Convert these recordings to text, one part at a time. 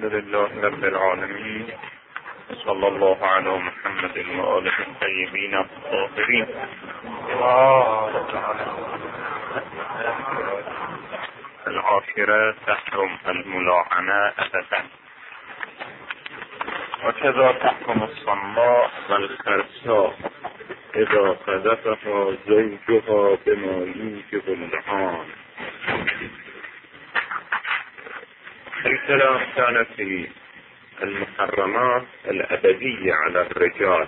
الحمد لله رب العالمين، صلى الله على محمد وآله الطيبين الطاهرين. العاشرة: تحرم الملاعنة أبدا، وكذا تحرم الصماء والخرساء إذا قذفها زوجها بما يوجب اللعان. الكلام كان في المحرمات الأبدية على الرجال،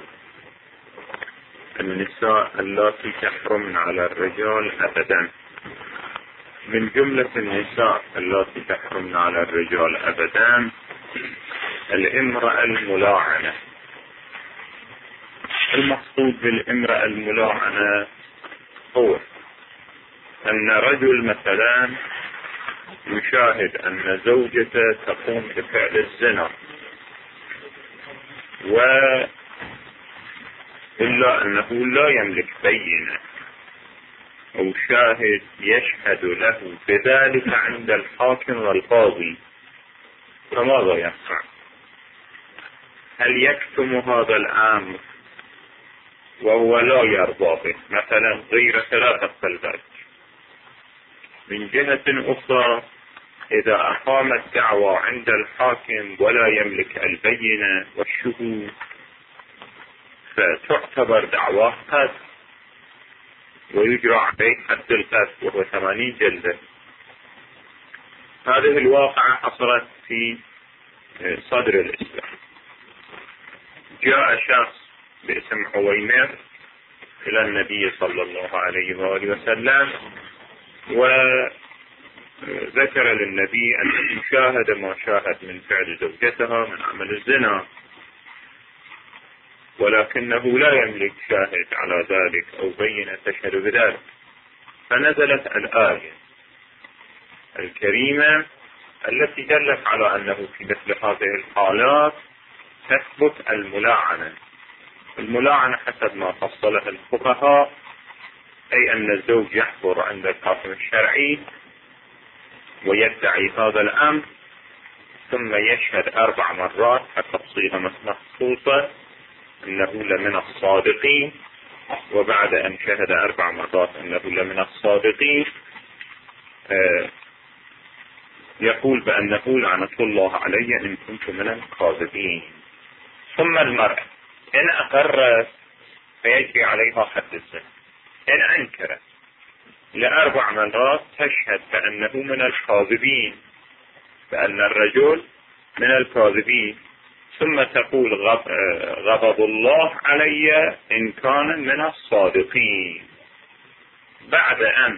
النساء اللاتي تحرمن على الرجال أبدا. من جملة النساء اللاتي تحرمن على الرجال أبدا الامرأة الملاعنة. المقصود بالامرأة الملاعنة هو أن رجل مثلا يشاهد أن زوجته تقوم بفعل الزنا، إلا أنه لا يملك بينة أو شاهد يشهد له بذلك عند الحاكم والقاضي، فماذا يفعل؟ هل يكتم هذا الأمر وهو لا يرضى به، مثلا غيرة لا تقبل ذلك؟ من جهة أخرى إذا أقام الدعوى عند الحاكم ولا يملك البينة والشهود فتعتبر دعواه قذف ويجرى عليه حد القذف وهو 80 جلدة. هذه الواقعة حصلت في صدر الإسلام. جاء شخص باسم عويمر إلى النبي صلى الله عليه وآله وسلم وذكر للنبي أن شاهد ما شاهد من فعل زوجتها من عمل الزنا، ولكنه لا يملك شاهد على ذلك أو بينة تشهد بذلك. فنزلت الآية الكريمة التي دلت على أنه في مثل هذه الحالات تثبت الملاعنة. الملاعنة حسب ما فصلها الفقهاء أي أن الزوج يحضر عند الحاكم الشرعي ويدعي هذا الأمر ثم يشهد 4 مرات حتى تصيغ مخصوصة أنه لمن الصادقين، وبعد أن شهد 4 مرات أنه لمن الصادقين يقول بأنه لعنة الله علي إن كنت من الكاذبين. ثم المرأة إن أقرت فيجري عليها حد الزنا، إن أنكرت ل4 مرات تشهد بأنه من الكاذبين، بأن الرجل من الكاذبين، ثم تقول غضب الله علي إن كان من الصادقين. بعد أن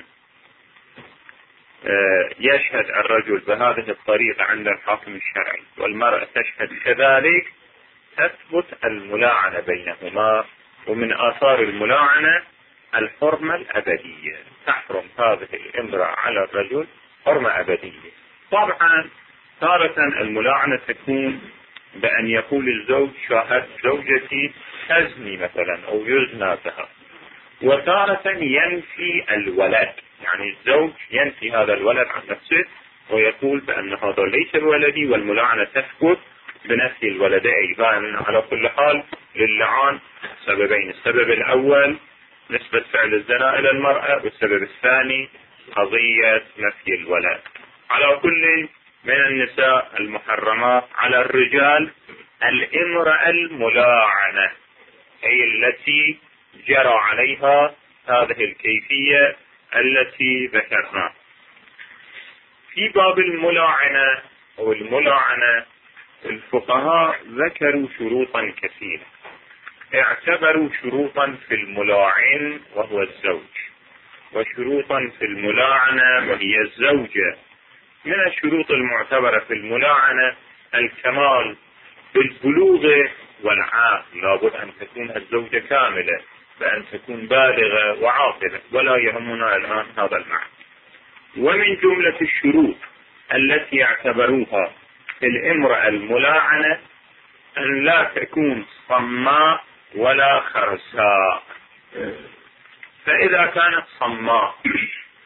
يشهد الرجل بهذه الطريقة عند الحاكم الشرعي والمرأة تشهد كذلك تثبت الملاعنة بينهما. ومن آثار الملاعنة الحرمة الأبدية، تحرم هذه الامرأة على الرجل حرمة أبدية. طبعا تارة الملاعنة تكون بأن يقول الزوج شاهد زوجتي تزني مثلا أو يزنى بها، وتارة ينفي الولد، يعني الزوج ينفي هذا الولد عن نفسه ويقول بأن هذا ليس ولدي، والملاعنة تثبت بنفي الولد أيضا. على كل حال للعان سببين: السبب الأول نسبة فعل الزنا إلى المرأة، والسبب الثاني قضية نفي الولد. على كل من النساء المحرمات على الرجال الامرأة الملاعنة، أي التي جرى عليها هذه الكيفية التي ذكرناها. في باب الملاعنة أو الملاعنة الفقهاء ذكروا شروطا كثيرة، اعتبروا شروطا في الملاعن وهو الزوج، وشروطا في الملاعنة وهي الزوجة. من الشروط المعتبرة في الملاعنة الكمال بالبلوغ والعقل، لابد أن تكون الزوجة كاملة، بأن تكون بالغة وعاقلة، ولا يهمنا الآن هذا المعنى. ومن جملة الشروط التي يعتبروها في الامرأة الملاعنة أن لا تكون صماء ولا خرساء. فإذا كانت صماء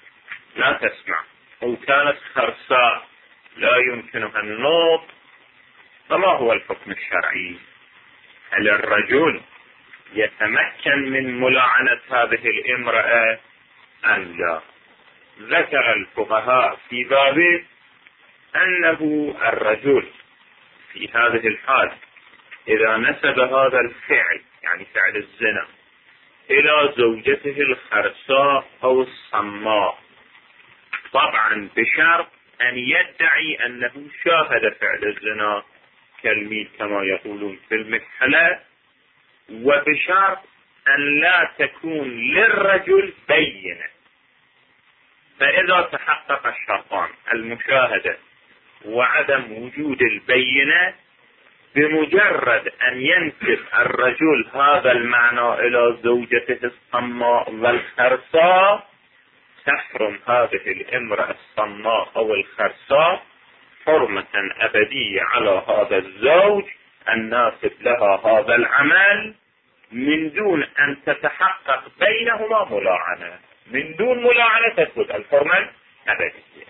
لا تسمع، أو كانت خرساء لا يمكنها النطق، فما هو الحكم الشرعي؟ هل الرجل يتمكن من ملاعنة هذه الامرأة أم لا؟ ذكر الفقهاء في بابه أنه الرجل في هذه الحال إذا نسب هذا الفعل، يعني فعل الزنا، إلى زوجته الخرساء أو الصماء، طبعا بشرط أن يدعي أنه شاهد فعل الزنا كالميل كما يقولون في المكحلة، وبشرط أن لا تكون للرجل بينة. فإذا تحقق الشرطان، المشاهدة وعدم وجود البينة، بمجرد أن ينسب الرجل هذا المعنى إلى زوجته الصماء والخرساء، تحرم هذه الامرأة الصماء أو الخرساء حرمة أبدية على هذا الزوج الناسب لها هذا العمل، من دون أن تتحقق بينهما ملاعنة. من دون ملاعنة تثبت الحرمة الأبدية.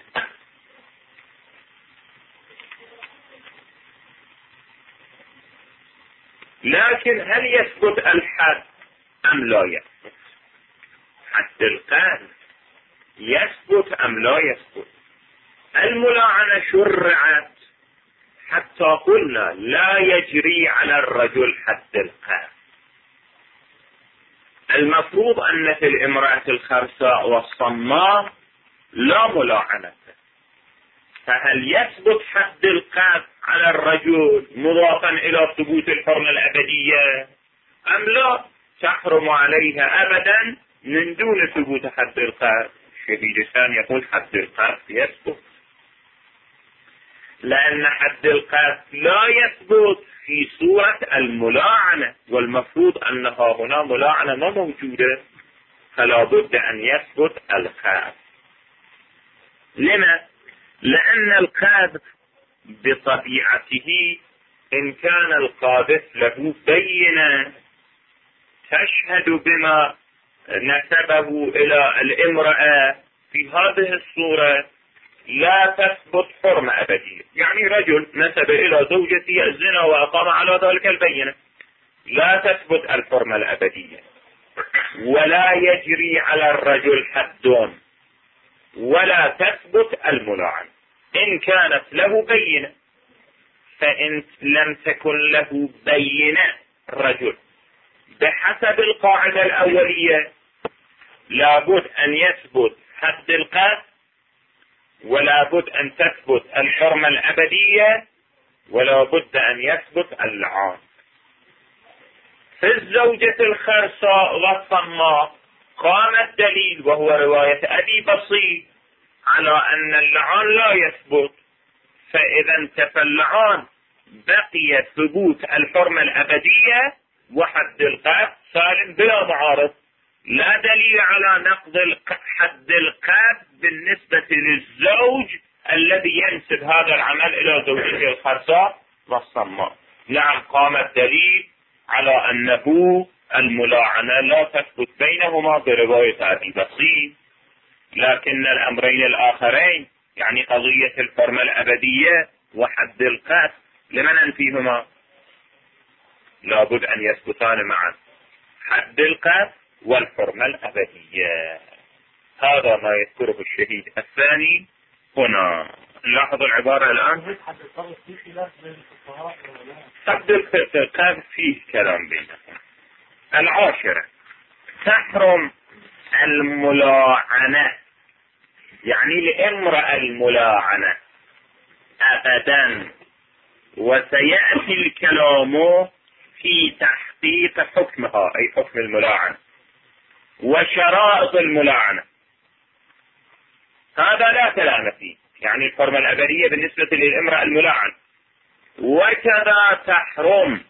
لكن هل يثبت الحد أم لا يثبت؟ حد القذف يثبت أم لا يثبت؟ الملاعنة شرعت حتى قلنا لا يجري على الرجل حد القذف. المفروض أن في الامرأة الخرساء والصماء لا ملاعنة، فهل يثبت حد القذف على الرجل مضافا إلى ثبوت الحرمة الأبدية أم لا؟ تحرم عليها أبدا من دون ثبوت حد القذف. الشهيد الثاني يقول حد القذف يثبت، لأن حد القذف لا يثبت في صورة الملاعنة، والمفروض أنها هنا ملاعنة ما موجودة، فلا بد أن يثبت القذف. لما؟ لأن القذف بطبيعته إن كان القاذف له بينة تشهد بما نسبه إلى الامرأة، في هذه الصورة لا تثبت حرمة أبدية. يعني رجل نسب إلى زوجته الزنا وأقام على ذلك البينة، لا تثبت الحرمة الأبدية، ولا يجري على الرجل حد، ولا تثبت الملاعنة إن كانت له بينة. فإن لم تكن له بينة الرجل بحسب القاعدة الأولية لابد أن يثبت حد القذف، ولا بد أن تثبت الحرمة الأبدية، ولا بد أن يثبت اللعان. في الزوجة الخرساء والصماء قام الدليل وهو رواية أبي بصير على أن اللعان لا يثبت، فإذا انتفى اللعان بقي ثبوت الحرمة الأبدية وحد القذف سالم بلا معارض. لا دليل على نقض حد القذف بالنسبة للزوج الذي ينسب هذا العمل إلى زوجته الخرساء والصماء. نعم، قام الدليل على أنه الملاعنة لا تثبت بينهما برواية أبي بصير، لكن الأمرين الآخرين يعني قضية الحرمة الأبدية وحد القذف لمن أنفيهما؟ لابد أن يثبتان معا، حد القذف والحرمة الأبدية. هذا ما يذكره الشهيد الثاني هنا. لاحظوا العبارة الآن، حد القذف فيه كلام بينهم. العاشرة، تحرم الملاعنة، يعني لامرأة الملاعنة أبدا، وسيأتي الكلام في تحقيق حكمها أي حكم الملاعنة وشرائط الملاعنة. هذا لا كلام فيه، يعني الحرمة الأبدية بالنسبة للامرأة الملاعنة. وكذا تحرم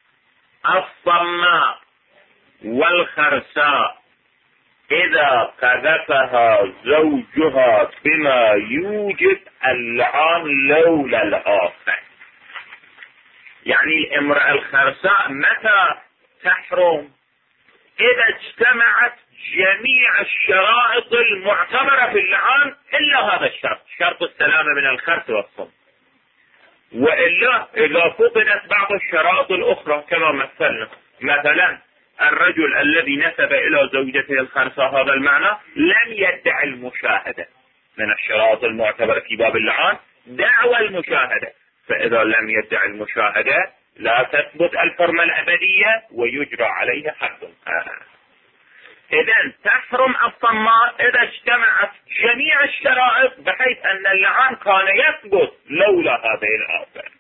الصماء والخرساء إذا قذفها زوجها بما يوجب اللعان لولا الآخر. يعني الامرأة الخرساء متى تحرم؟ إذا اجتمعت جميع الشرائط المعتبرة في اللعان إلا هذا الشرط، شرط السلامة من الخرس والصم. وإلا إذا فقدت بعض الشرائط الأخرى كما مثلنا، مثلا الرجل الذي نسب إلى زوجته الخرساء هذا المعنى لم يدعي المشاهدة، من الشرائط المعتبرة في باب اللعان دعوى المشاهدة، فإذا لم يدعي المشاهدة لا تثبت الحرمة الأبدية ويجرى عليه حد. إذن تحرم الصماء إذا اجتمعت جميع الشرائط بحيث أن اللعان كان يثبت لولا هذه الآفة،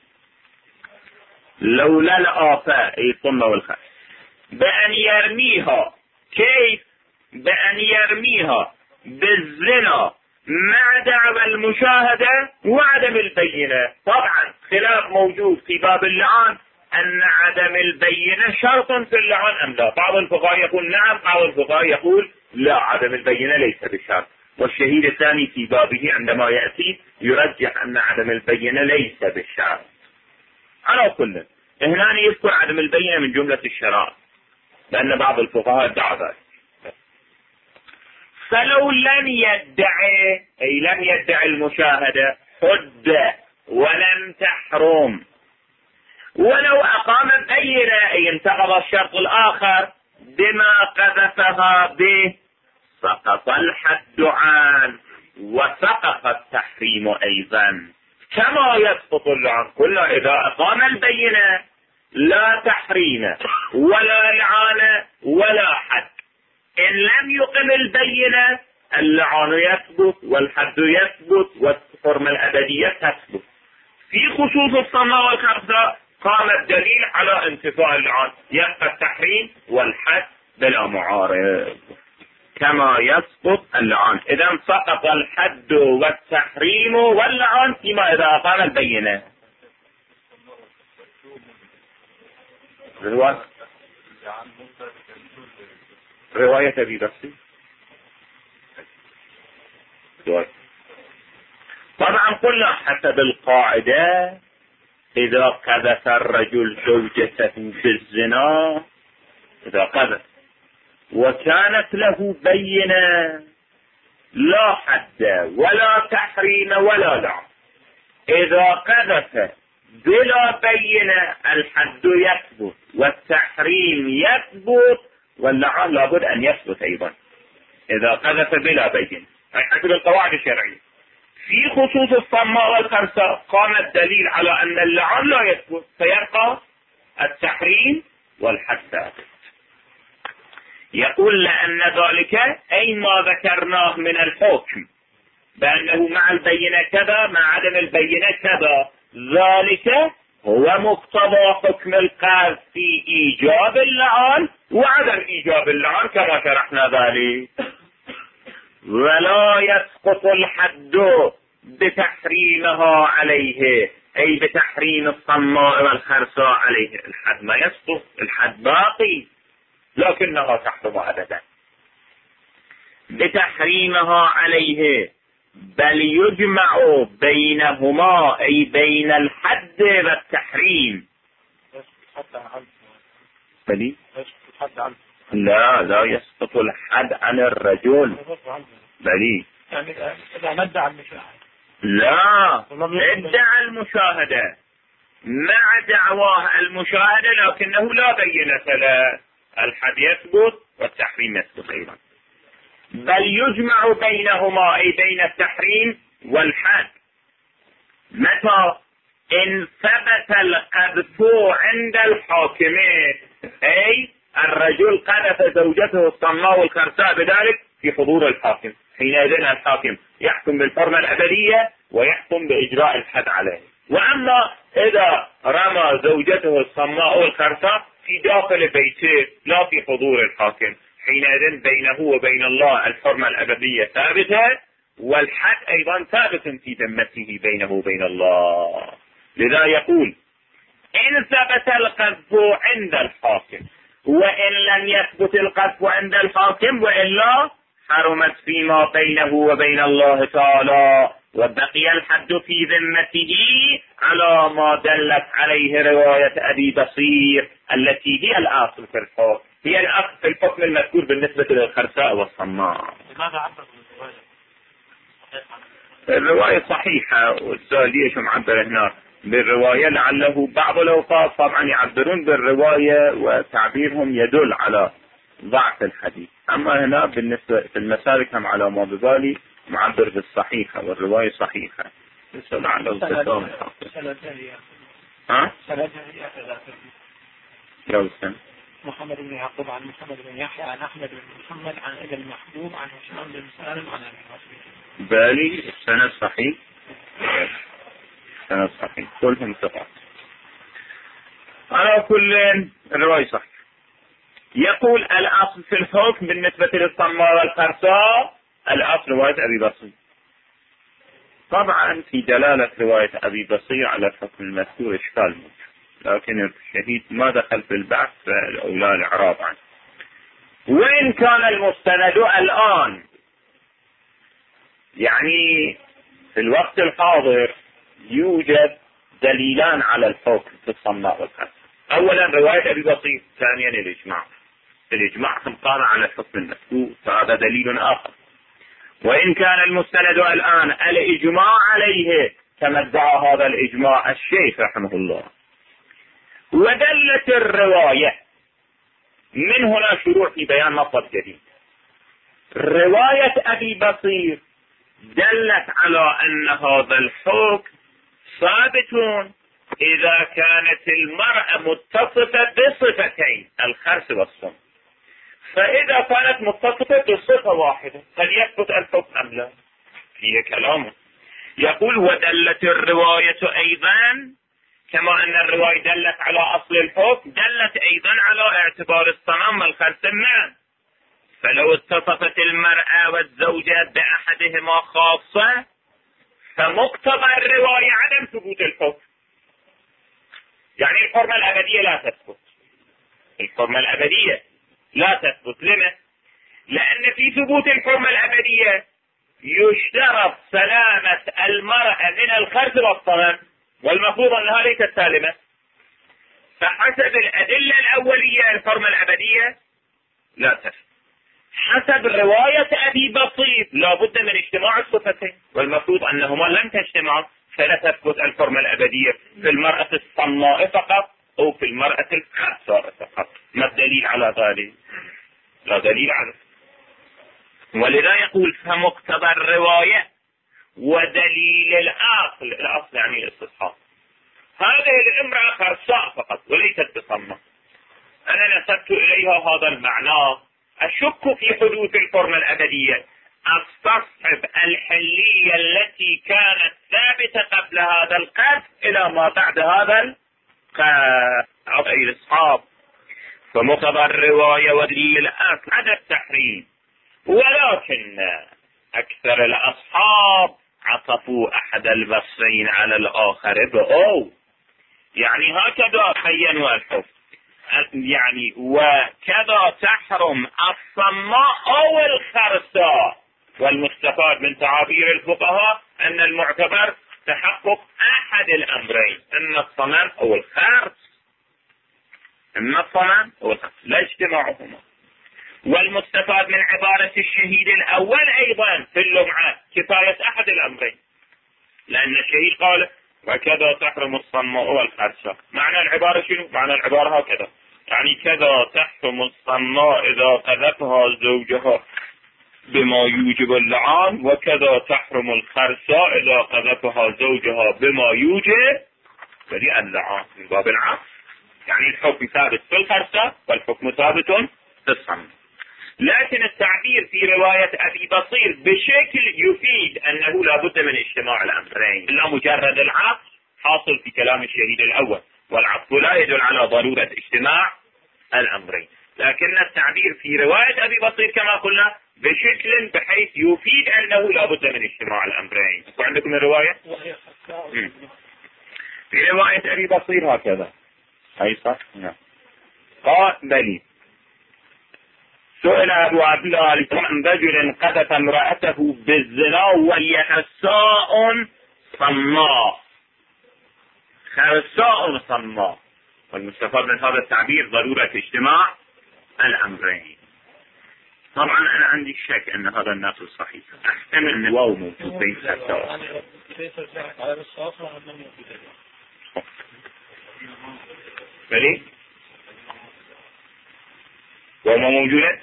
لولا الآفة أي الصمة والخرس، بأن يرميها. كيف؟ بأن يرميها بالزنا مع دعوى المشاهدة وعدم البينة. طبعا خلاف موجود في باب اللعان أن عدم البينة شرط في اللعان أم لا. بعض الفقهاء يقول نعم، بعض الفقهاء يقول لا، عدم البينة ليس بشرط. والشهيد الثاني في بابه عندما يأتي يرجح أن عدم البينة ليس بالشرط. على كل هنا يذكر عدم البينة من جملة الشرائط لأن بعض الفقهاء ادعى ذلك. فلو لم يدعي أي لم يدعي المشاهدة حد ولم تحرم، ولو أقام بينة أي انتقض الشرط الآخر بما قذفها به سقط الحد عنه وسقط التحريم أيضا كما يسقط اللعان كله. إذا أقام البينة لا تحريم ولا لعان ولا حد. إن لم يقم البينة اللعان يثبت والحد يثبت والحرمة الأبدية تثبت. في خصوص الصماء والخرساء قام الدليل على انتفاء اللعان، يبقى التحريم والحد بلا معارض كما يسقط اللعان. إذا سقط الحد والتحريم واللعان فيما إذا أقام البينة. رواية أبي بكر طبعا قلنا حسب القاعدة إذا قذف الرجل زوجته بالزنا، إذا قذف وكانت له بينة لا حد ولا تحريم ولا لعن، إذا قذف بلا بينة الحد يثبت والتحريم يثبت واللعان لابد أن يثبت أيضا إذا قذف بلا بينة، أي حسب القواعد الشرعية. في خصوص الصماء والخرساء قام الدليل على أن اللعان لا يثبت فيبقى التحريم والحد ثابت. يقول لأن ذلك أي ما ذكرناه من الحكم بأنه مع البينة كذا مع عدم البينة كذا، ذلك هو مقتضى حكم القذف في إيجاب اللعان وعدم إيجاب اللعان كما شرحنا ذلك. ولا يسقط الحد بتحريمها عليه أي بتحريم الصماء والخرساء عليه، الحد ما يسقط، الحد باقي لكنها تحرم أبدا بتحريمها عليه، بل يجمع بينهما أي بين الحد والتحريم. لا يسقط الحد عن الرجل بلي يعني إذا ما ادعى المشاهدة لا ادعى المشاهدة مع دعواه المشاهدة لكنه لا بينة له، الحد يثبت والتحريم يثبت أيضا. بل يجمع بينهما أي بين التحريم والحد متى إن ثبت القذف عند الحاكمين، أي الرجل قذف زوجته الصماء والخرساء بذلك في حضور الحاكم، حينئذ الحاكم يحكم بالحرمة الأبدية ويحكم بإجراء الحد عليه. وأما إذا رمى زوجته الصماء والخرساء في داخل بيته لا في حضور الحاكم، حينئذ بينه وبين الله الحرمة الأبدية ثابتة والحد أيضا ثابت في ذمته بينه وبين الله. لذا يقول إن ثبت القذف عند الحاكم وإن لم يثبت القذف عند الحاكم وإلا حرمت فيما بينه وبين الله تعالى وبقي الحد في ذمته على ما دلت عليه رواية أبي بصير التي هي الأصل في الحكم، هي الأصل في الحكم المذكور بالنسبة للخرساء والصماء. لماذا عبر الرواية صحيحة والسؤال ليش معبر هنا بالرواية، لعله بعض الأوقات طبعا يعبرون بالرواية وتعبيرهم يدل على ضعف الحديث. أما هنا بالنسبة في المسالك هم على ما ببالي معبر بالصحيحة والرواية صحيحة. محمد بن يعقوب عن محمد بن يحيى عن أحمد بن محمد عن ابن المحبوب عن هشام بن سالم عن أبي بصير. بالي السند صحيح، السند صحيح، كلهم ثقات. على كل الرواية صحيح. يقول الأصل في الحكم بالنسبة للصماء والخرساء الأصل رواية أبي بصير. طبعا في دلالة رواية أبي بصير على الحكم المذكور إشكال موجود، لكن الشهيد ما دخل في البحث فالأولى الإعراب عنه. وإن كان المستند الآن يعني في الوقت الحاضر يوجد دليلان على الحكم في الصماء والخرساء. أولا رواية أبي بصير، ثانيا الإجماع قام على الحكم المذكور، فهذا دليل آخر. وإن كان المستند الآن الإجماع عليه كما ادعى هذا الإجماع الشيخ رحمه الله، ودلت الرواية من هنا شروع في بيان مطلب جديد. رواية أبي بصير دلت على أن هذا الحكم ثابت إذا كانت المرأة متصفة بصفتين الخرس والصم. فإذا كانت متصفة بصفة واحدة هل يثبت الحكم أم لا؟ فيه كلام. يقول ودلت الرواية أيضا كما أن الرواية دلت على أصل الحكم دلت أيضا على اعتبار الصنم والخرس معا. فلو اتصفت المرأة والزوجة بأحدهما خاصة فمقتضى الرواية عدم ثبوت الحكم. يعني الحرمة الأبدية لا تثبت، الحرمة الأبدية لا تثبت. لما؟ لأن في ثبوت الحرمة الأبدية يشترط سلامة المرأة من الخرس والصنم، والمفروض أنها ليست سالمة. فحسب الأدلة الأولية الحرمة الأبدية لا تثبت. حسب رواية أبي بصير لا بد من اجتماع الصفتين، والمفروض أنهما لم تجتمع، فلا تثبت الحرمة الأبدية في المرأة الصماء فقط أو في المرأة الخرساء فقط. ما الدليل على ذلك؟ لا دليل عليه. ولذا يقول فمقتضى الرواية ودليل الأصل يعني الاستصحاب. هذه الامرأة خرساء فقط وليست بصماء، أنا نسبت إليها هذا المعنى. أشك في حدوث الحرمة الأبدية، أستصحب الحلية التي كانت ثابتة قبل هذا القذف إلى ما بعد هذا القذف أي الأصحاب. فمقتضى الرواية ودليل الأصل عدم التحريم، ولكن أكثر الأصحاب عطفوا أحد الوصفين على الآخر بأو، يعني هكذا بينوا الحكم، يعني وكذا تحرم الصماء أو الخرساء. والمستفاد من تعابير الفقهاء أن المعتبر تحقق أحد الأمرين، إن الصمم أو الخرس، إن الصمم أو الخرس لا اجتماعهما. والمستفاد من عبارة الشهيد الأول أيضا في اللمعة كفاية أحد الأمرين، لأن الشهيد قال وكذا تحرم الصماء والخرساء. معنى العبارة شنو؟ معنى العبارة هكذا، يعني كذا تحرم الصماء إذا قذفها زوجها بما يوجب اللعان، وكذا تحرم الخرساء إذا قذفها زوجها بما يوجب اللعان، من باب العكس. يعني الحكم ثابت في الخرساء والحكم ثابت في الصماء. لكن التعبير في رواية أبي بصير بشكل يفيد أنه لا بد من اجتماع الأمرين، لا مجرد العطف حاصل في كلام الشهيد الأول، والعطف لا يدل على ضرورة اجتماع الأمرين. لكن التعبير في رواية أبي بصير كما قلنا بشكل بحيث يفيد أنه لا بد من اجتماع الأمرين. وعندكم الرواية؟ في رواية أبي بصير هكذا أي صح؟ نعم. قال بلي سئل أبو عبد الله عن رجل قذف امرأته بالزنا وهي خرساء صماء، خرساء صماء. والمستفاد من هذا التعبير ضرورة اجتماع الأمرين. طبعا أنا عندي شك أن هذا النص صحيح، أحتمل أن الواو موجود بين خرساء. بلي وما موجودة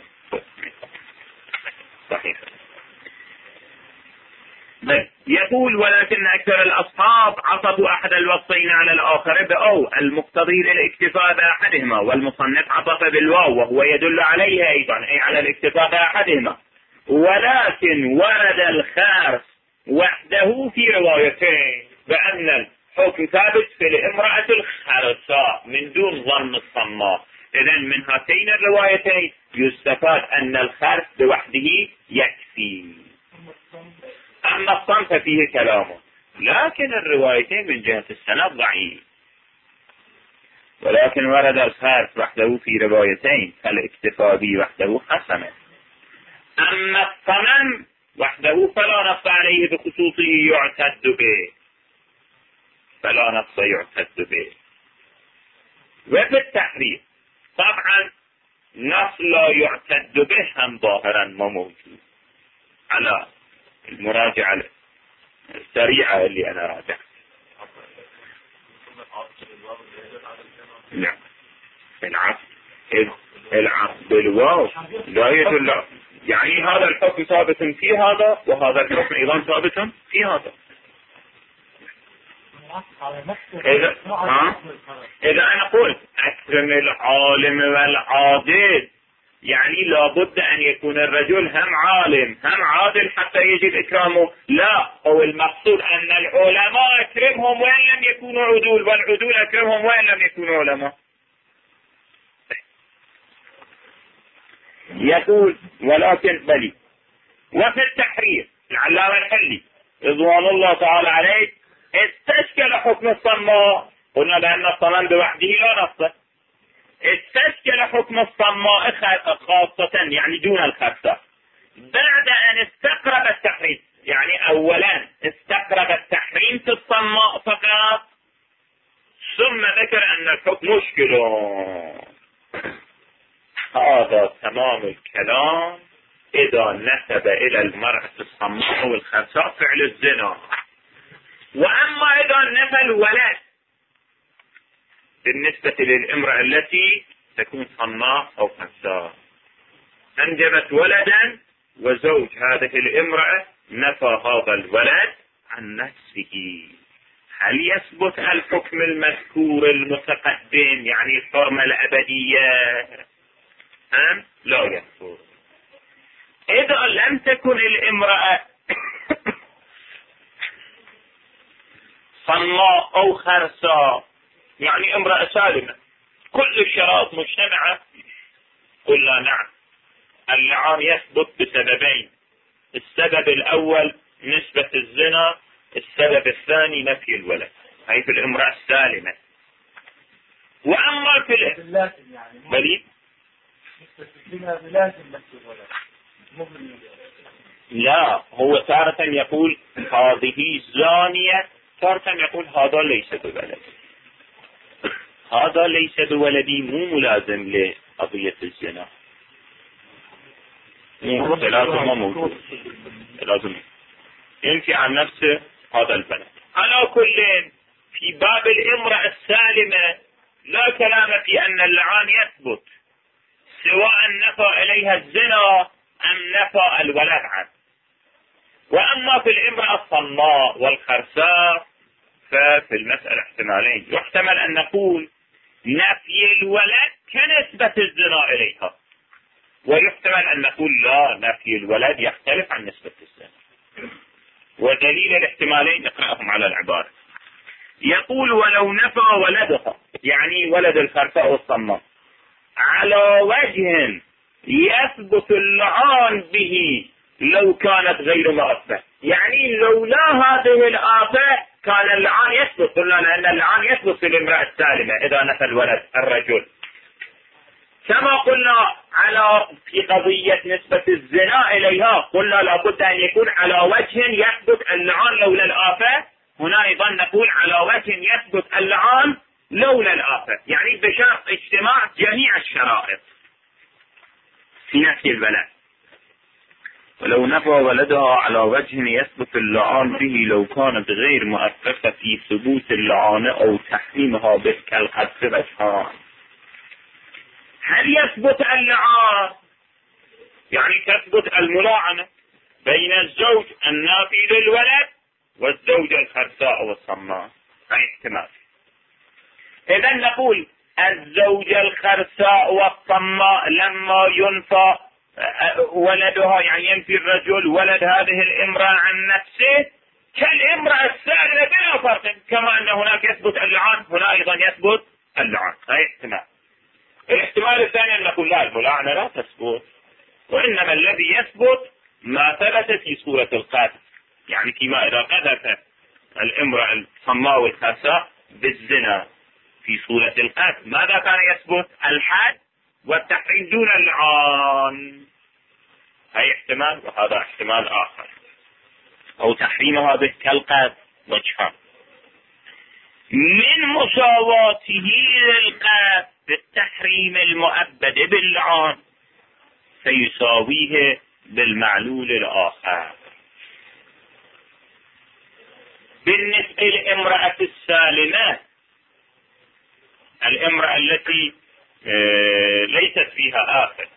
صحيح. بل يقول ولكن أكثر الأصحاب عطفوا أحد الوصفين على الآخر بأو المقتضي للاكتفاء بأحدهما، والمصنف عطف بالواو وهو يدل عليه أيضا أي على الاكتفاء بأحدهما. ولكن ورد الخارس وحده في روايتين بأن الحكم ثابت في الامرأة الخرساء من دون ظن الصماء. إذن من هاتين الروايتين يستفاد أن الخرس بوحده يكفي. أما الصنف فيه كلامه، لكن الروايتين من جهة السند ضعيف. ولكن ورد الخارس وحده في روايتين فالاكتفاء به وحده حسن. أما الصنم وحده فلا نص عليه بخصوصه يعتد به، فلا نص يعتد به. وفي التحريف طبعا نص لا يعتد به هم ظاهرا ما موجود على المراجعة السريعة اللي أنا راجعت. نعم العقد بالواو لا يدل، يعني هذا الحكم ثابت في هذا وهذا الحكم أيضا ثابت في هذا. إذا أنا قلت أكرم العالم والعادل يعني لابد أن يكون الرجل هم عالم هم عادل حتى يجب إكرامه؟ لا، هو المقصود أن العلماء أكرمهم وإن لم يكونوا عدول، والعدول أكرمهم وإن لم يكونوا علماء. يقول ولكن بلي. وفي التحرير العلامة الحلي رضوان الله تعالى عليه استشكل حكم الصماء، قلنا بأن الصمام بوحده لا نص، استشكل حكم الصماء خاصة يعني دون الخرساء بعد أن استقرب التحريم. يعني أولا استقرب التحريم في الصماء فقط، ثم ذكر أن الحكم مشكل. هذا تمام الكلام إذا نسب إلى المرأة الصماء والخرساء فعل الزنا. وأما إذا نفى الولد بالنسبة للامرأة التي تكون صماء أو خرساء، أنجبت ولدا وزوج هذه الامرأة نفى هذا الولد عن نفسه، هل يثبت الحكم المذكور المتقدم يعني الحرمة الأبدية أم لا يثبت؟ إذا لم تكن الامرأة صماء أو خرساء يعني امرأة سالمة كل الشرائط مجتمعة، قلنا نعم اللعان يثبت بسببين: السبب الأول نسبة الزنا، السبب الثاني نفي الولد، هي في الامرأة السالمة. وأما في بلي لا، هو تارة يقول هذه زانية، تارة يقول هذا ليس بولد، هذا ليس بولدي مو ملازم لقضية الزنا، لازم ما موجود، لازم ينفي عن نفسه هذا البلد. على كل في باب الامرأة السالمة لا كلام في أن اللعان يثبت سواء نفى إليها الزنا أم نفى الولد عنه. وأما في الامرأة الصماء والخرساء ففي المسألة احتمالين: يحتمل أن نقول نفي الولد كنسبة الزنا إليها، ويحتمل أن نقول لا، نفي الولد يختلف عن نسبة الزنا. ودليل الاحتمالين نقرأهم على العبارة. يقول ولو نفى ولدها يعني ولد الخرساء والصماء على وجه يثبت اللعان به لو كانت غير مؤثرة، يعني لولا هذه الآفة كان اللعان يثبت، قلنا لأن اللعان يثبت في الامرأة السالمة إذا نفى الولد الرجل، كما قلنا على في قضية نسبة الزنا إليها قلنا لابد أن يكون على وجه يثبت اللعان لولا الآفة، هنا أيضا نقول على وجه يثبت اللعان لولا الآفة، يعني بشرط اجتماع جميع الشرائط في نفي البلاء. ولو نفى ولدها على وجه يثبت اللعان به لو كانت غير مؤسسة في ثبوت اللعان أو تحريمها به كالقذف وجهان. هل يثبت اللعان يعني تثبت الملاعنة بين الزوج النافي للولد والزوجة الخرساء والصماء؟ هاي احتمال. إذا نقول الزوجة الخرساء والصماء لما ينفى ولدها، يعني ينفي الرجل ولد هذه الامرأة عن نفسه كالامرأة السالمة بلا فرق، كما أن هناك يثبت اللعان هنا أيضا يثبت اللعان. هاي احتمال. الاحتمال الثاني أن نقول لا، الملاعنة لا تثبت، وإنما الذي يثبت ما ثبت في سورة القذف، يعني فيما إذا قذف الامرأة الصماء والخرساء بالزنا في سورة القذف ماذا كان يثبت؟ الحد والتحريم دون اللعان. هاي احتمال، وهذا احتمال آخر. أو تحريمها به كالقذف وجهان. من مساواته للقذف بالتحريم المؤبد باللعان فيساويه بالمعلول الآخر. بالنسبة للامرأة السالمة، الامرأة التي ليست فيها آخر،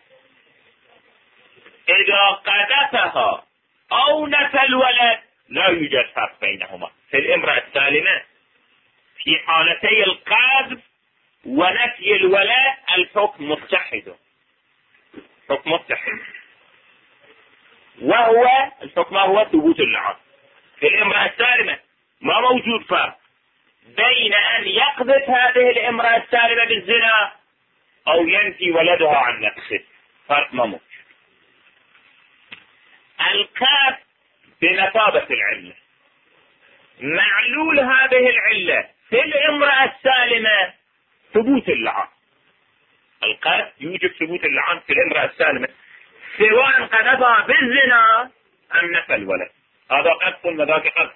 إذا قذفها أو نفى الولد لا يوجد فرق بينهما. في الامرأة السالمة في حالتي القذف ونفي الولد الحكم متحد، حكم متحد، وهو الحكم هو ثبوت اللعان. في الامرأة السالمة ما موجود فرق بين أن يقذف هذه الامرأة السالمة بالزنا أو ينفي ولدها عن نفسه، فرق ما موجود. القذف بمثابة العلة، معلول هذه العلة في الامرأة السالمة ثبوت اللعان. القذف يوجب ثبوت اللعان في الامرأة السالمة سواء قذفها بالزنا أم نفى الولد، هذا قذف وذاك قذف.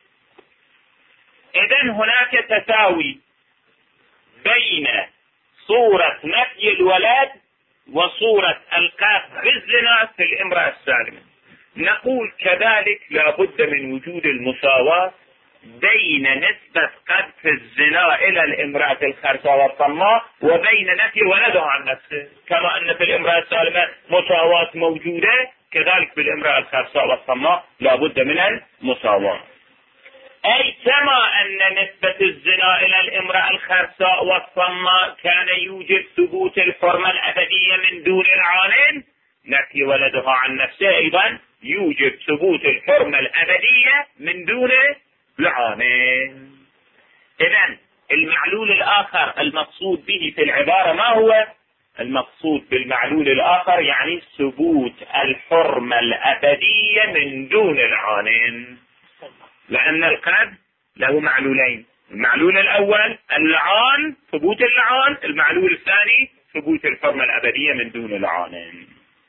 إذن هناك تساوي بين صورة نفي الولد وصورة القذف بالزنا في الامرأة السالمة. نقول كذلك لا بد من وجود المساواة بين نسبة قذف الزنا إلى الامرأة الخرساء والصماء وبين نفي ولدها عن نفسه، كما أن في الامرأة السالمة مساواة موجودة كذلك في الامرأة الخرساء والصماء لا بد من المساواة. أي كما أن نسبة الزنا إلى الامرأة الخرساء والصماء كان يوجد ثبوت الحرمة الأبدية من دون العالم، نفي ولدها عن نفسه أيضا يوجد ثبوت الحرمة الأبدية من دون العالم. إذن المعلول الآخر المقصود به في العبارة ما هو؟ المقصود بالمعلول الآخر يعني ثبوت الحرمة الأبدية من دون العالم، لأن القذف له معلولين، المعلول الأول اللعان ثبوت اللعان، المعلول الثاني ثبوت الحرمة الأبدية من دون العالم.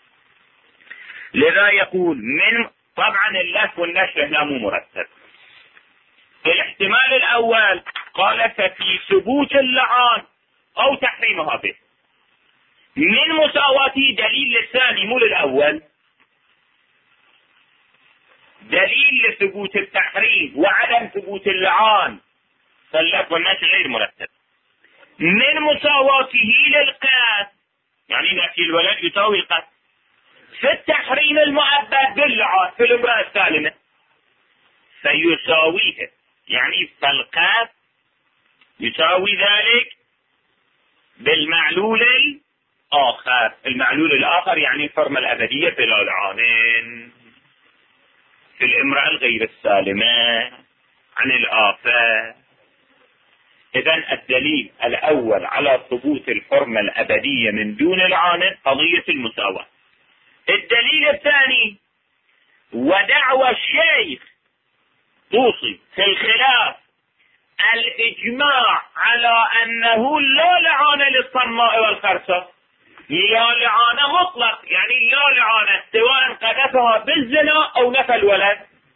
لذا يقول من طبعا اللف والنشر هنا مو مرتب. الاحتمال الأول قال ففي ثبوت اللعان أو تحريمها به من مساواته دليل للثاني مو للأول، دليل لثبوت التحريم وعدم ثبوت اللعان، فاللف والنشر غير مرتب. من مساواته للقذف يعني نفي الولد يساوي القذف في التحريم المؤبد باللعان في الامرأة السالمة فيساويه، يعني فالقذف يساوي ذلك بالمعلول الآخر. المعلول الآخر يعني الحرمة الأبدية بلا لعان في الامرأة الغير السالمة عن الآفة. إذن الدليل الأول على ثبوت الحرمة الأبدية من دون العان قضية المساواة. الدليل الثاني ودعوى الشيخ توصي في الخلاف الإجماع على أنه لا لعان للصماء والخرساء، لا لعان مطلق، يعني لا لعان سواء قذفها بالزنا أو نفى الولد،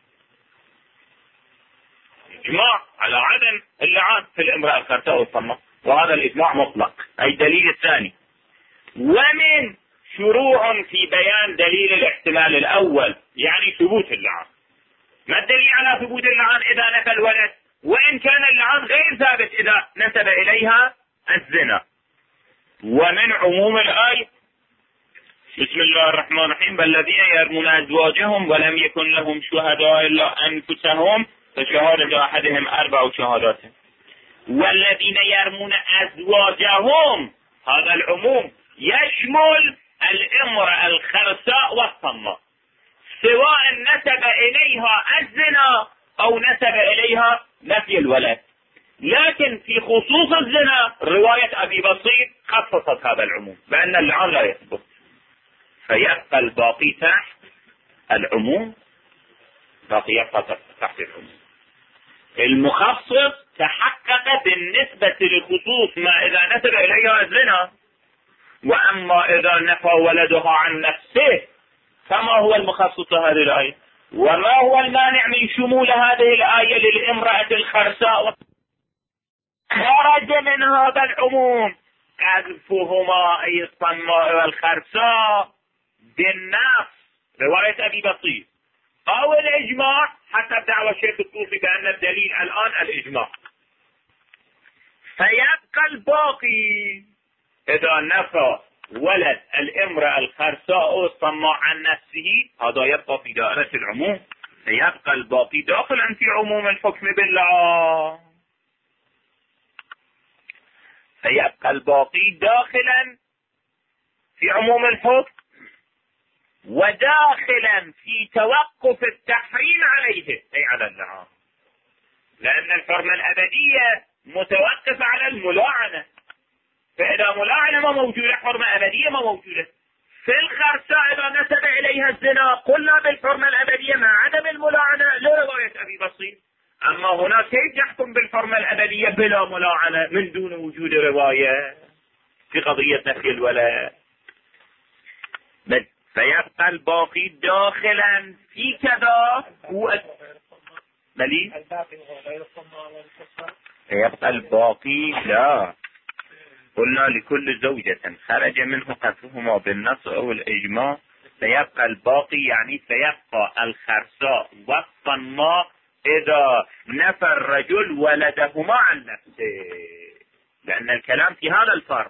إجماع على عدم اللعان في الامرأة الخرساء والصماء، وهذا الإجماع مطلق. أي الدليل الثاني. ومن شروع في بيان دليل الاحتمال الأول، يعني ثبوت اللعان. ما الدليل على ثبوت اللعان إذا نفى الولد، وإن كان اللعان غير ثابت إذا نسب إليها الزنا. ومن عموم الآية بسم الله الرحمن الرحيم: والذين يرمون أزواجهم ولم يكن لهم شهداء إلا أنفسهم فشهادة أحدهم 4 شهادات. والذين يرمون أزواجهم، هذا العموم يشمل الامرأة الخرساء والصماء، سواء نسب إليها الزنا أو نسب إليها نفي الولد. لكن في خصوص الزنا رواية أبي بصير خصصت هذا العموم بأن اللعان لا يثبت، فيبقى الباقي تحت العموم، باقي يبقى تحت العموم. المخصص تحقق بالنسبة لخصوص ما إذا نسب إليها الزنا، وأما إذا نفى ولدها عن نفسه فما هو المخصص هذه الآية؟ وما هو المانع من شمول هذه الآية للامرأة الخرساء؟ خرج من هذا العموم قذفهما أي الصماء والخرساء بالنص رواية أبي بصير أو الإجماع حسب دعوى الشيخ الطوفي بأن الدليل الآن الإجماع. فيبقى الباقي إذا نفى ولد الامرأة الخرساء أو الصماء عن نفسه، هذا يبقى في دائرة العموم، فيبقى الباقي داخلا في عموم الحكم بالله. فيبقى الباقي داخلا في عموم الحكم وداخلا في توقف التحريم عليه أي على اللعان، لأن الحرمة الأبدية متوقفة على الملاعنة، فإذا ملاعنة ما موجودة حرمة أبدية ما موجودة. في الخرساء إذا نسب إليها الزنا قلنا بالحرمة الأبدية مع عدم الملاعنة لرواية أبي بصير. أما هنا كيف نحكم بالحرمة الأبدية بلا ملاعنة من دون وجود رواية في قضية نفي الولد؟ فيبقى الباقي داخلا في كذا ملي فيبقى الباقي لا قلنا لكل زوجة خرج منه قذفهما بالنص أو الإجماع. فيبقى الباقي يعني فيبقى الخرساء والصماء إذا نفى الرجل ولدهما عن نفسه، لأن الكلام في هذا الفرق.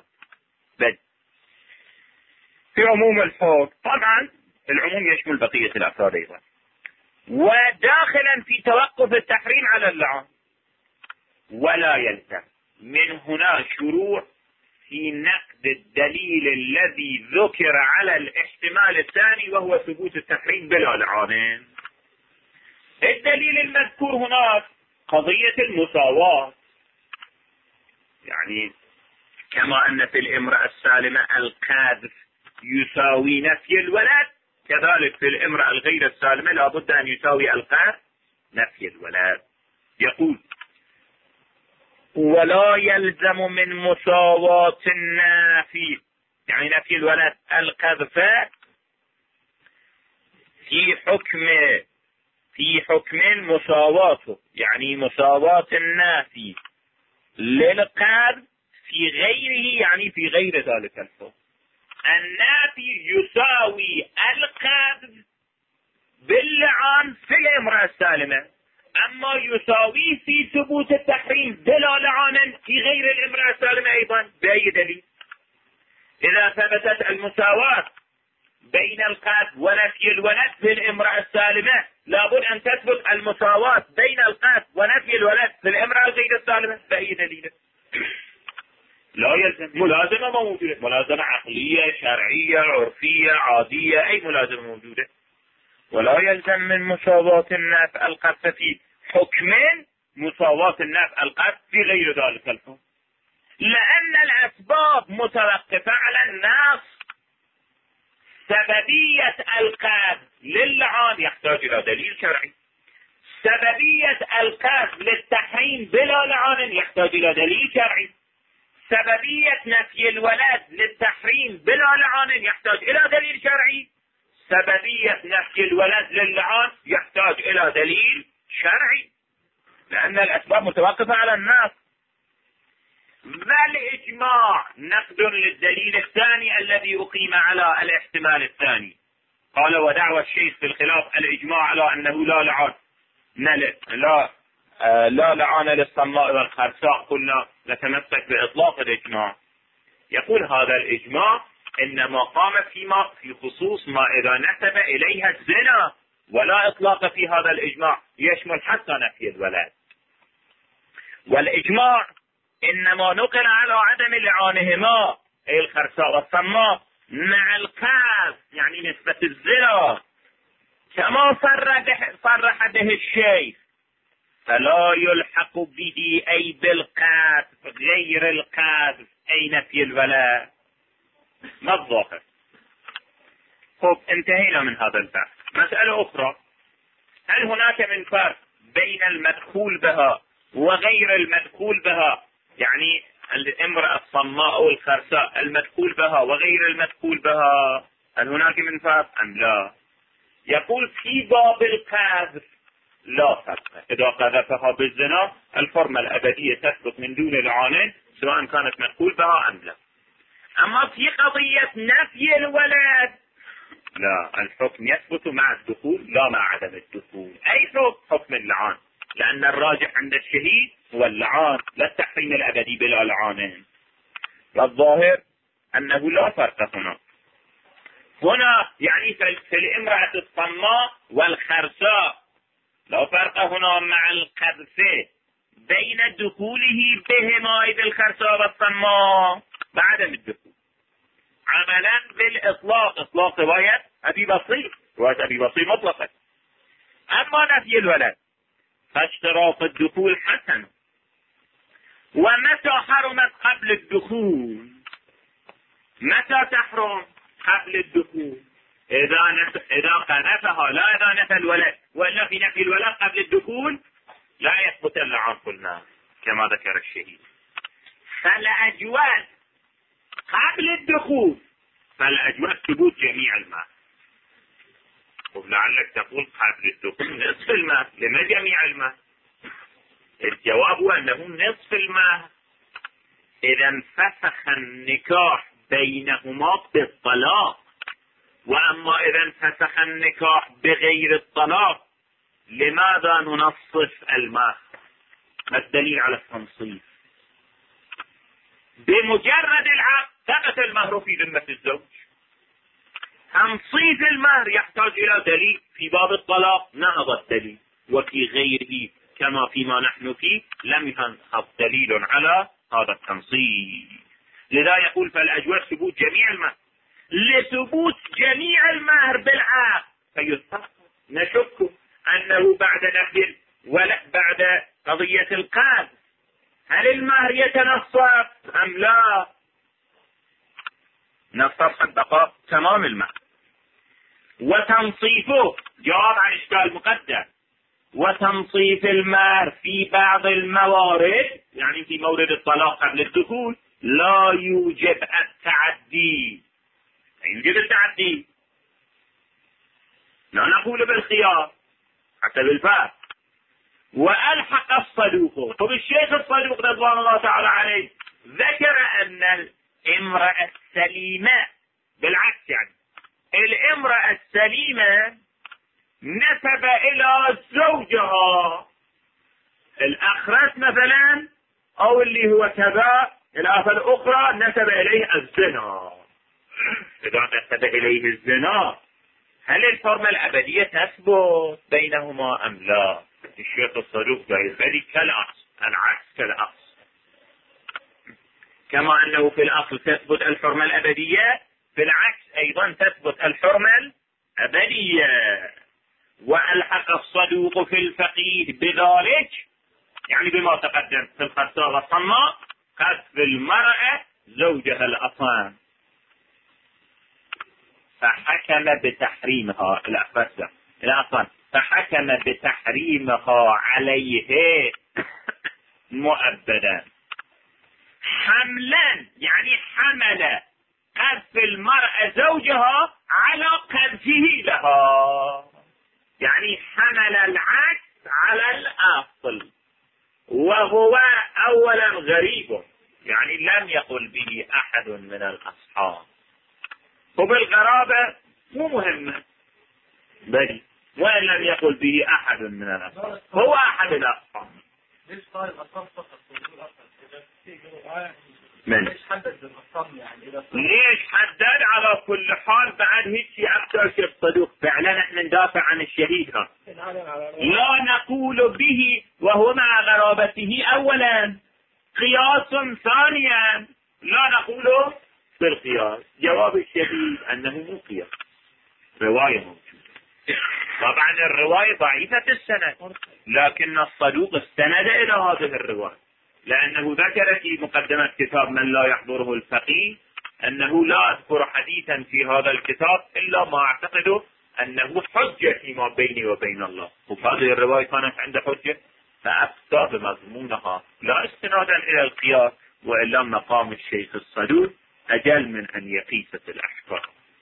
في عموم الحكم طبعا العموم يشمل بقية الأفراد أيضا، وداخلا في توقف التحريم على اللعان. ولا يلزم من هنا شروع في نقد الدليل الذي ذكر على الاحتمال الثاني وهو ثبوت التحريم بلا لعان. الدليل المذكور هناك قضية المساواة، يعني كما أن في الامرأة السالمة القذف يساوي نفي الولد، كذلك في الامرأة الغير السالمة لابد أن يساوي القذف نفي الولد. يقول: ولا يلزم من مساواة النافي يعني نفي الولد القذف في حكم مساواته، يعني مساواة النافي للقذف في غيره، يعني في غير ذلك الحكم. النافي يساوي القذف باللعان في الامرأة السالمة، أما يساوي في ثبوت التحريم بلا لعان في غير الامرأة السالمة أيضا. بأي دليل؟ إذا ثبتت المساواة بين القذف ونفي الولد في الامرأة السالمة لابد أن تثبت المساواة بين القذف ونفي الولد في الامرأة الغير السالمة. بأي دليل؟ لا يلزم. ملازمة ما موجودة، ملازمة عقلية شرعية عرفية عادية، أي ملازمة موجودة. ولا يلزم من مساواة النفع القذف في حكم مساواة النفع القذف في غير ذلك الحكم، لأن الأسباب متوقفة على النص. سببية القذف للعان يحتاج إلى دليل شرعي، سببية القذف للتحريم بلا لعان يحتاج إلى دليل شرعي، سببية نفي الولد للتحريم بلا لعان يحتاج إلى دليل شرعي، سببية نفي الولد للعان يحتاج إلى دليل شرعي، لأن الأسباب متوقفة على النص. والإجماع نقد للدليل الثاني الذي أقيم على الاحتمال الثاني. قال ودعوى الشيخ في الخلاف الإجماع على أنه لا لعان للصماء والخرساء، قلنا نتمسك بإطلاق الإجماع. يقول هذا الإجماع إنما قام في خصوص ما إذا نسب إليها الزنا، ولا إطلاق في هذا الإجماع يشمل حتى نفي الولد. والإجماع إنما نقل على عدم لعانهما أي الخرساء والصماء مع القذف، يعني نسبة الزنا كما صرح به الشيخ، فلا يلحق به أي بالقذف غير القذف أي نفي الولاء. ما الظاهر؟ خب انتهينا من هذا البحث. مسألة أخرى، هل هناك من فرق بين المدخول بها وغير المدخول بها؟ يعني الامرأة الصماء أو الخرساء المدخول بها وغير المدخول بها، هل هناك من فرق أم لا؟ يقول في باب القذف لا فرق. إذا قذفها بالزنا الحرمة الأبدية تثبت من دون لعان سواء كانت مدخول بها أم لا. أما في قضية نفي الولد لا، الحكم يثبت مع الدخول لا مع عدم الدخول. أي حكم اللعان، لأن الراجح عند الشهيد هو اللعان لا التحريم الأبدي بلا لعان. والظاهر أنه لا فرق هنا يعني في الامرأة الصماء والخرساء لا فرق هنا مع القذف بين دخوله بهما بالخرساء والصماء بعدم الدخول، عملا بالإطلاق، إطلاق رواية أبي بصير مطلقا. أما نفي الولد فاشتراط الدخول حسن. ومتى حرمت قبل الدخول؟ متى تحرم قبل الدخول؟ إذا قذفها لا إذا نفى الولد، وإلا في نفي الولد قبل الدخول لا يثبت اللعان قلنا كما ذكر الشهيد. فالأجواز قبل الدخول فالأجواز ثبوت جميع الماء. ولعلك تقول قبل الدخول نصف الماء، لما جميع الماء؟ الجواب هو أنه نصف الماء إذا انفسخ النكاح بينهما بالطلاق. وأما إذا انفسخ النكاح بغير الطلاق لماذا ننصف المهر؟ ما الدليل على التنصيف؟ بمجرد العقد ثبت المهر في ذمة الزوج. تنصيف المهر يحتاج إلى دليل. في باب الطلاق نهض الدليل، وفي غيره كما فيما نحن فيه لم ينهض دليل على هذا التنصيف. لذا يقول فالأجوز ثبوت جميع المهر. لثبوت جميع المهر بالعقد فيستحق نشك أنه بعد نفي ولا بعد قضية القذف هل المهر يتنصف أم لا؟ نصف البقاء تمام المهر. وتنصيفه جواب عن إشكال مقدم. وتنصيف المهر في بعض الموارد يعني في مورد الطلاق قبل الدخول لا يوجب التعدي. يوجب التعدي لا نقول بالخيار حتى بالفعل. وألحق الصدوق. طب الشيخ الصدوق رضوان الله تعالى عليه ذكر أن الامرأة السليمة بالعكس، يعني الامرأة السليمة نسب إلى زوجها الأخرس مثلا أو اللي هو كذا، الآفة الأخرى نسب إليه الزنا. إذا نسب إليه الزنا هل الحرمة الأبدية تثبت بينهما أم لا؟ الشيخ الصدوق يقول كالعكس، العكس كالعكس. كما أنه في الأصل تثبت الحرمة الأبدية، في العكس أيضا تثبت الحرمة الأبدية. وألحق الصدوق في الفقيه بذلك يعني بما تقدم في الخرساء والصماء قذف المرأة زوجها الأصام فحكم بتحريمها الأصام فحكم بتحريمها عليه مؤبدا. حملا يعني حمل قذف المرأة زوجها على قذفه لها، يعني حمل العكس على الأصل، وهو أولا غريب يعني لم يقل به أحد من الأصحاب. وبالغرابة مو مهمة، بل وإن لم يقل به أحد من الأصحاب هو أحد الأصحاب. ليش صار الأصحاب فقط؟ ليش حدد؟ على كل حال بعد هيك أكثر شيء صدوق فعلا احنا ندافع عن الشهيد. لا نقول به وهو مع غرابته أولا، قياس ثانيا لا نقوله بالقياس. جواب الشهيد أنه مو قياس، رواية موجودة. طبعا الرواية ضعيفة السند، لكن الصدوق استند إلى هذه الرواية، لأنه ذكر في مقدمة كتاب من لا يحضره الفقيه أنه لا أذكر حديثا في هذا الكتاب إلا ما أعتقده أنه حجة فيما بيني وبين الله. وهذه الرواية كانت عند حجة فأفتى بمضمونها لا استنادا إلى القياس، وإلا مقام الشيخ الصدوق أجل من أن يقيس الأحكام.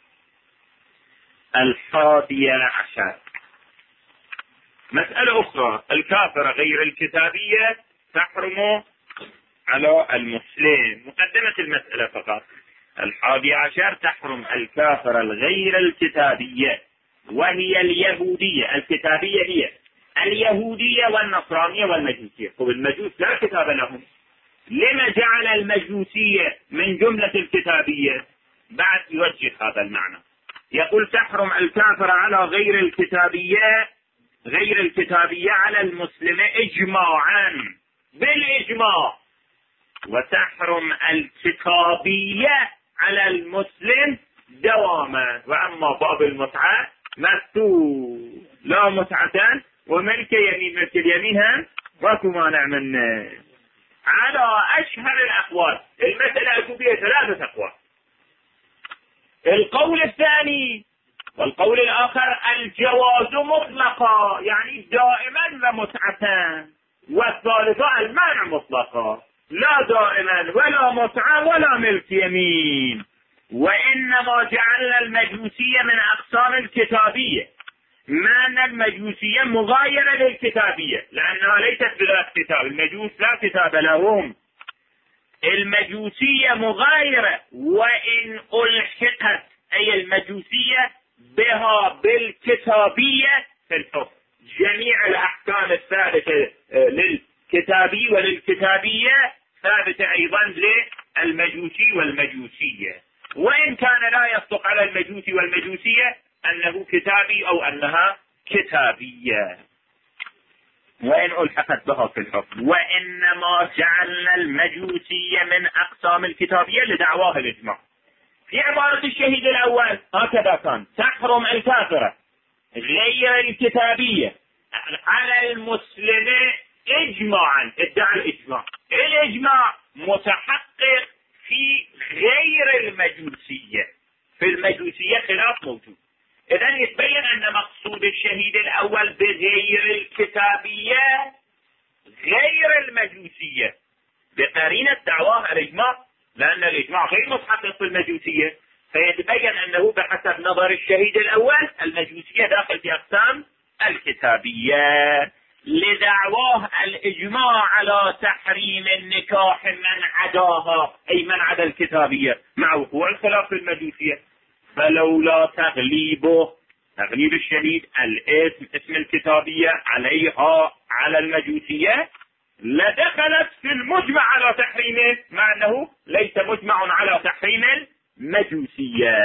11 مسألة أخرى، الكافرة غير الكتابية تحرم على المسلم. مقدمة المسألة فقط. 11 تحرم الكافرة الغير الكتابية، وهي اليهودية. الكتابية هي اليهودية والنصرانية والمجوسية. المجوس لا كتاب لهم، لما جعل المجوسية من جملة الكتابية؟ بعد يوجه هذا المعنى، يقول تحرم الكافرة على غير الكتابية على المسلم إجماعا بالإجماع، وتحرم الكتابية على المسلم دواما. وأما باب المتعة مفتوح، لا متعة وملك يمين، ملك اليمين وكو مانع منه على أشهر الأقوال. المسألة أكو بها 3 أقوال. القول الثاني والقول الآخر الجواز مطلقا، يعني دائما ومتعة. والثالثة المنع مطلقا، لا دائما ولا متعة ولا ملك يمين. وإنما جعلنا المجوسية من أقسام الكتابية، معنى المجوسية مغايرة للكتابية لأنها ليست بذات كتاب. المجوس لا كتاب لهم، المجوسية مغايرة. وإن ألحقت أي المجوسية بها بالكتابية في الحكم، جميع الأحكام الثابتة للكتابي وللكتابية ثابتة أيضا للمجوسي والمجوسية، وإن كان لا يصدق على المجوسي والمجوسية أنه كتابي أو أنها كتابية، وإن ألحقت بها في الحكم. وإنما جعلنا المجوسية من أقسام الكتابية لدعواه الإجماع. في عبارة الشهيد الأول هكذا كان: تحرم الكافرة غير الكتابية على المسلم إجماعا. ادعى الإجماع، الإجماع متحقق في غير المجوسية، في المجوسية خلاف موجود. إذن يتبين أن مقصود الشهيد الأول بغير الكتابية غير المجوسية بقرينة دعواه الإجماع، لأن الإجماع غير متحقق في المجوسية، فيتبين أنه بحسب نظر الشهيد الأول المجوسية داخل في أقسام الكتابية، لدعواه الإجماع على تحريم النكاح من عداها، أي من عدا الكتابية، مع وقوع الخلاف في المجوسية. فلولا تغليب الشهيد اسم الكتابية عليها على المجوسية لدخلت في المجمع على تحريمه، مع أنه ليس مجمع على تحريم المجوسية.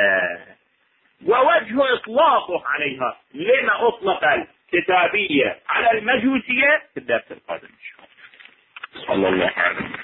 ووجه إطلاقه عليها، لما أطلق الكتابية على المجوسية في الدرس القادم إن شاء الله. صلى الله عليه وسلم.